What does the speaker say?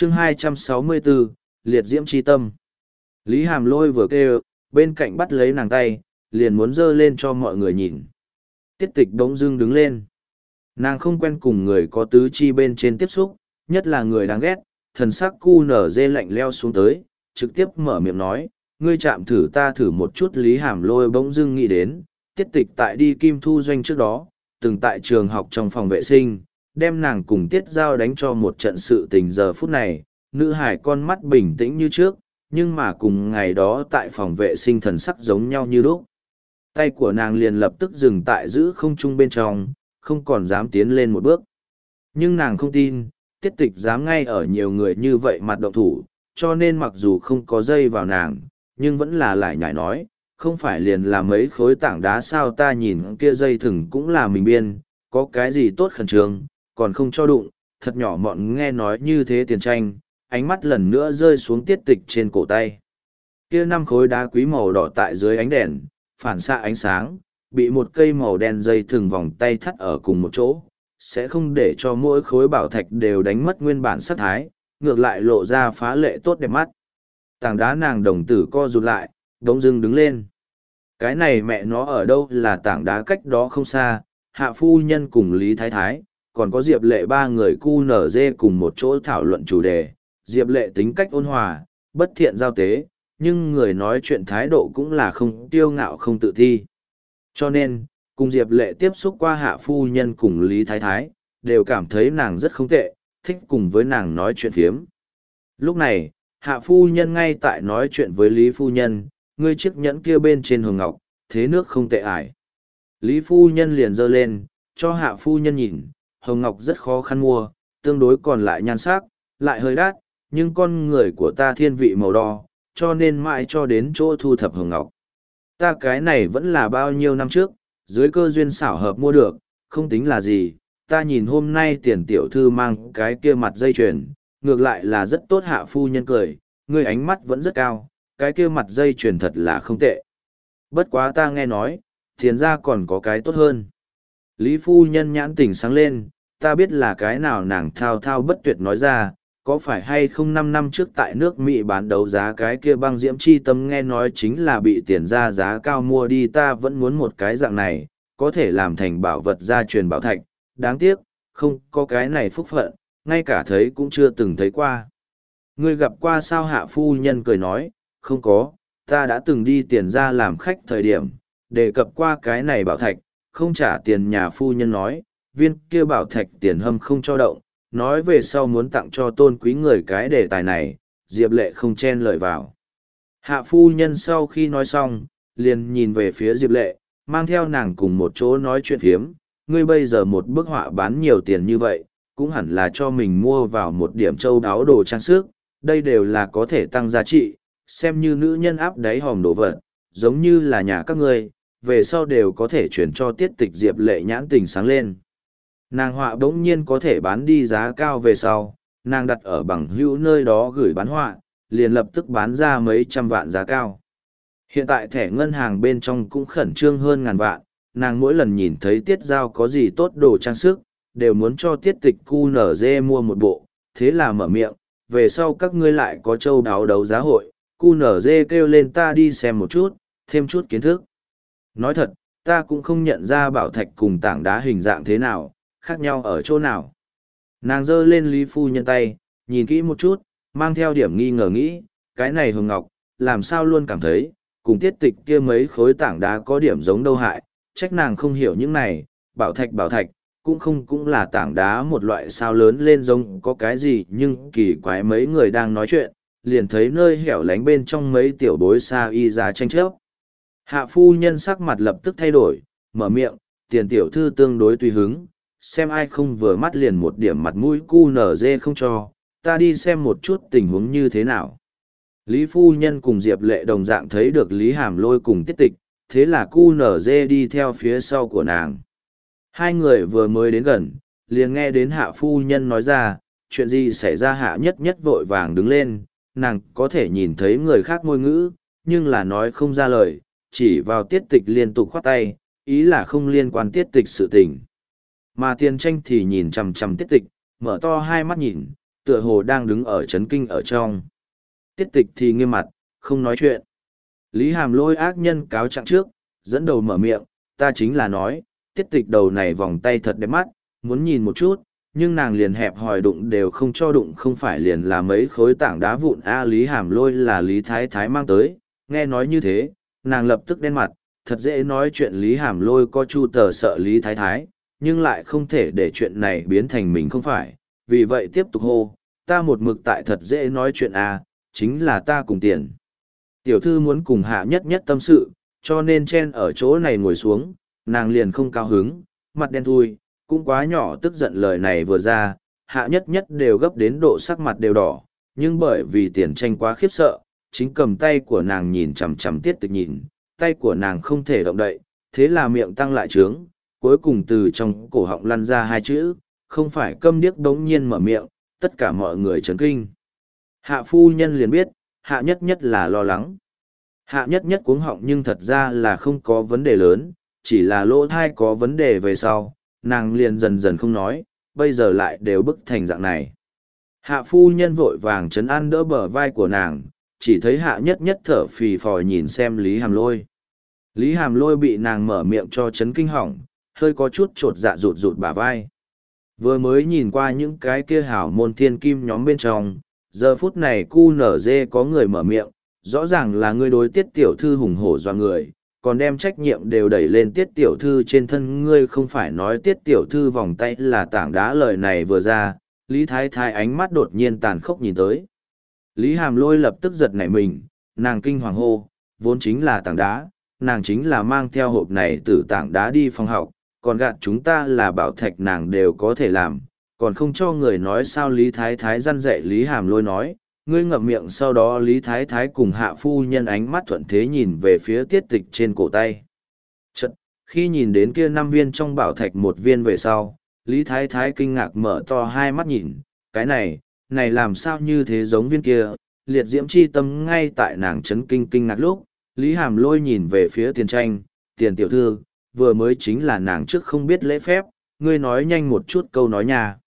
chương 264, liệt diễm chi tâm. Lý Hàm Lôi vừa kêu, bên cạnh bắt lấy nàng tay, liền muốn dơ lên cho mọi người nhìn. Tiết tịch bỗng dưng đứng lên. Nàng không quen cùng người có tứ chi bên trên tiếp xúc, nhất là người đáng ghét, thần sắc cu nở dê lạnh leo xuống tới, trực tiếp mở miệng nói, ngươi chạm thử ta thử một chút. Lý Hàm Lôi bỗng dưng nghĩ đến, tiết tịch tại đi Kim Thu Doanh trước đó, từng tại trường học trong phòng vệ sinh, đem nàng cùng tiết giao đánh cho một trận sự tình. Giờ phút này, nữ hải con mắt bình tĩnh như trước, nhưng mà cùng ngày đó tại phòng vệ sinh thần sắc giống nhau như lúc. Tay của nàng liền lập tức dừng tại giữ không trung bên trong, không còn dám tiến lên một bước. Nhưng nàng không tin, tiết tịch dám ngay ở nhiều người như vậy mặt động thủ, cho nên mặc dù không có dây vào nàng, nhưng vẫn là lại nhảy nói, không phải liền là mấy khối tảng đá sao, ta nhìn kia dây thừng cũng là mình biên, có cái gì tốt khẩn trương, còn không cho đụng. Thật nhỏ mọn nghe nói như thế tiền tranh, ánh mắt lần nữa rơi xuống tiết tịch trên cổ tay. Kia 5 khối đá quý màu đỏ tại dưới ánh đèn, phản xạ ánh sáng, bị một cây màu đen dây thừng vòng tay thắt ở cùng một chỗ, sẽ không để cho mỗi khối bảo thạch đều đánh mất nguyên bản sắc thái, ngược lại lộ ra phá lệ tốt đẹp mắt. Tảng đá nàng đồng tử co rụt lại, đống dưng đứng lên. Cái này mẹ nó ở đâu là tảng đá, cách đó không xa, Hạ phu nhân cùng Lý Thái Thái, còn có Diệp Lệ, 3 người cu nở dê cùng một chỗ thảo luận chủ đề. Diệp Lệ tính cách ôn hòa, bất thiện giao tế, nhưng người nói chuyện thái độ cũng là không tiêu ngạo không tự thi. Cho nên, cùng Diệp Lệ tiếp xúc qua Hạ phu nhân cùng Lý Thái Thái, đều cảm thấy nàng rất không tệ, thích cùng với nàng nói chuyện phiếm. Lúc này, Hạ phu nhân ngay tại nói chuyện với Lý phu nhân, ngươi chiếc nhẫn kia bên trên hồng ngọc, thế nước không tệ ải. Lý phu nhân liền giơ lên, cho Hạ phu nhân nhìn, hồng ngọc rất khó khăn mua, tương đối còn lại nhan sắc, lại hơi đắt, nhưng con người của ta thiên vị màu đỏ, cho nên mãi cho đến chỗ thu thập hồng ngọc. Ta cái này vẫn là bao nhiêu năm trước, dưới cơ duyên xảo hợp mua được, không tính là gì. Ta nhìn hôm nay tiền tiểu thư mang cái kia mặt dây chuyền, ngược lại là rất tốt. Hạ phu nhân cười, ngươi ánh mắt vẫn rất cao, cái kia mặt dây chuyền thật là không tệ. Bất quá ta nghe nói, tiền ra còn có cái tốt hơn. Lý phu nhân nhãn tỉnh sáng lên, ta biết là cái nào. Nàng thao thao bất tuyệt nói ra, có phải hay không 5 năm trước tại nước Mỹ bán đấu giá cái kia băng diễm chi tâm, nghe nói chính là bị tiền ra giá cao mua đi. Ta vẫn muốn một cái dạng này, có thể làm thành bảo vật gia truyền bảo thạch, đáng tiếc, không có cái này phúc phận, ngay cả thấy cũng chưa từng thấy qua. Ngươi gặp qua sao? Hạ phu nhân cười nói, không có, ta đã từng đi tiền ra làm khách thời điểm, đề cập qua cái này bảo thạch, không trả tiền. Nhà phu nhân nói, viên kia bảo thạch tiền hâm không cho động, nói về sau muốn tặng cho tôn quý người. Cái đề tài này, Diệp Lệ không chen lời vào. Hạ phu nhân sau khi nói xong, liền nhìn về phía Diệp Lệ, mang theo nàng cùng một chỗ nói chuyện phiếm. Ngươi bây giờ một bức họa bán nhiều tiền như vậy, cũng hẳn là cho mình mua vào một điểm châu đáo đồ trang sức, đây đều là có thể tăng giá trị, xem như nữ nhân áp đáy hòm đồ vật, giống như là nhà các ngươi, về sau đều có thể chuyển cho tiết tịch. Diệp Lệ nhãn tình sáng lên. Nàng họa bỗng nhiên có thể bán đi giá cao, về sau, nàng đặt ở bằng hữu nơi đó gửi bán họa, liền lập tức bán ra mấy trăm vạn giá cao. Hiện tại thẻ ngân hàng bên trong cũng khẩn trương hơn ngàn vạn, nàng mỗi lần nhìn thấy tiết giao có gì tốt đồ trang sức, đều muốn cho tiết tịch QNZ mua một bộ, thế là mở miệng, về sau các ngươi lại có châu đáo đấu giá hội, QNZ kêu lên ta đi xem một chút, thêm chút kiến thức. Nói thật, ta cũng không nhận ra bảo thạch cùng tảng đá hình dạng thế nào, khác nhau ở chỗ nào. Nàng giơ lên Lý phu nhân tay, nhìn kỹ một chút, mang theo điểm nghi ngờ nghĩ, cái này hồng ngọc, làm sao luôn cảm thấy, cùng tiết tịch kia mấy khối tảng đá có điểm giống đâu. Hại, trách nàng không hiểu những này, bảo thạch, cũng là tảng đá một loại sao, lớn lên giống có cái gì. Nhưng kỳ quái, mấy người đang nói chuyện, liền thấy nơi hẻo lánh bên trong mấy tiểu bối xa y ra tranh chấp. Hạ phu nhân sắc mặt lập tức thay đổi, mở miệng, tiền tiểu thư tương đối tùy hứng, xem ai không vừa mắt liền một điểm mặt mũi QNZ không cho, ta đi xem một chút tình huống như thế nào. Lý phu nhân cùng Diệp Lệ đồng dạng thấy được Lý Hàm Lôi cùng tiết tịch, thế là QNZ đi theo phía sau của nàng. Hai người vừa mới đến gần, liền nghe đến Hạ phu nhân nói ra, chuyện gì xảy ra? Hạ nhất nhất vội vàng đứng lên, nàng có thể nhìn thấy người khác ngôn ngữ, nhưng là nói không ra lời, chỉ vào tiết tịch liên tục khoát tay, ý là không liên quan tiết tịch sự tình. Mà tiền tranh thì nhìn chằm chằm tiết tịch, mở to hai mắt nhìn, tựa hồ đang đứng ở chấn kinh ở trong. Tiết tịch thì nghiêm mặt, không nói chuyện. Lý Hàm Lôi ác nhân cáo trạng trước, dẫn đầu mở miệng, ta chính là nói, tiết tịch đầu này vòng tay thật đẹp mắt, muốn nhìn một chút, nhưng nàng liền hẹp hòi đụng đều không cho đụng, không phải liền là mấy khối tảng đá vụn. Lý Hàm Lôi là Lý Thái Thái mang tới, nghe nói như thế, nàng lập tức đen mặt, thật dễ nói chuyện. Lý Hàm Lôi có chu tờ sợ Lý Thái Thái, nhưng lại không thể để chuyện này biến thành mình không phải, vì vậy tiếp tục hô, ta một mực tại thật dễ nói chuyện chính là ta cùng tiền. Tiểu thư muốn cùng Hạ Nhất Nhất tâm sự, cho nên chen ở chỗ này ngồi xuống, nàng liền không cao hứng, mặt đen thui, cũng quá nhỏ, tức giận lời này vừa ra, Hạ Nhất Nhất đều gấp đến độ sắc mặt đều đỏ, nhưng bởi vì tiền tranh quá khiếp sợ, chính cầm tay của nàng nhìn chằm chằm tiết tịch nhìn, tay của nàng không thể động đậy, thế là miệng tăng lại trướng, cuối cùng từ trong cổ họng lăn ra hai chữ, không phải câm điếc đống nhiên mở miệng, tất cả mọi người chấn kinh. Hạ phu nhân liền biết, Hạ Nhất Nhất là lo lắng. Hạ Nhất Nhất cuống họng nhưng thật ra là không có vấn đề lớn, chỉ là lỗ thai có vấn đề về sau, nàng liền dần dần không nói, bây giờ lại đều bức thành dạng này. Hạ phu nhân vội vàng trấn an đỡ bờ vai của nàng, chỉ thấy Hạ Nhất Nhất thở phì phò nhìn xem Lý Hàm Lôi. Lý Hàm Lôi bị nàng mở miệng cho chấn kinh hỏng, hơi có chút trột dạ rụt rụt bả vai. Vừa mới nhìn qua những cái kia hảo môn thiên kim nhóm bên trong, giờ phút này cu nở dê có người mở miệng, rõ ràng là ngươi đối tiết tiểu thư hùng hổ doa người, còn đem trách nhiệm đều đẩy lên tiết tiểu thư trên thân ngươi, không phải nói tiết tiểu thư vòng tay là tảng đá. Lời này vừa ra, Lý Thái Thái ánh mắt đột nhiên tàn khốc nhìn tới. Lý Hàm Lôi lập tức giật nảy mình, nàng kinh hoàng hô, vốn chính là tảng đá, nàng chính là mang theo hộp này từ tảng đá đi phòng học, còn gạt chúng ta là bảo thạch nàng đều có thể làm, còn không cho người nói sao. Lý Thái Thái răn dạy Lý Hàm Lôi nói, ngươi ngậm miệng. Sau đó Lý Thái Thái cùng Hạ phu nhân ánh mắt thuận thế nhìn về phía tiết tịch trên cổ tay. Chật, khi nhìn đến kia 5 viên trong bảo thạch một viên về sau, Lý Thái Thái kinh ngạc mở to hai mắt nhìn, cái này làm sao như thế giống viên kia. Liệt diễm chi tâm. Ngay tại nàng chấn kinh ngạc lúc, Lý Hàm Lôi nhìn về phía Tiền Tranh, Tiền tiểu thư, vừa mới chính là nàng trước không biết lễ phép, ngươi nói nhanh một chút câu nói nhà.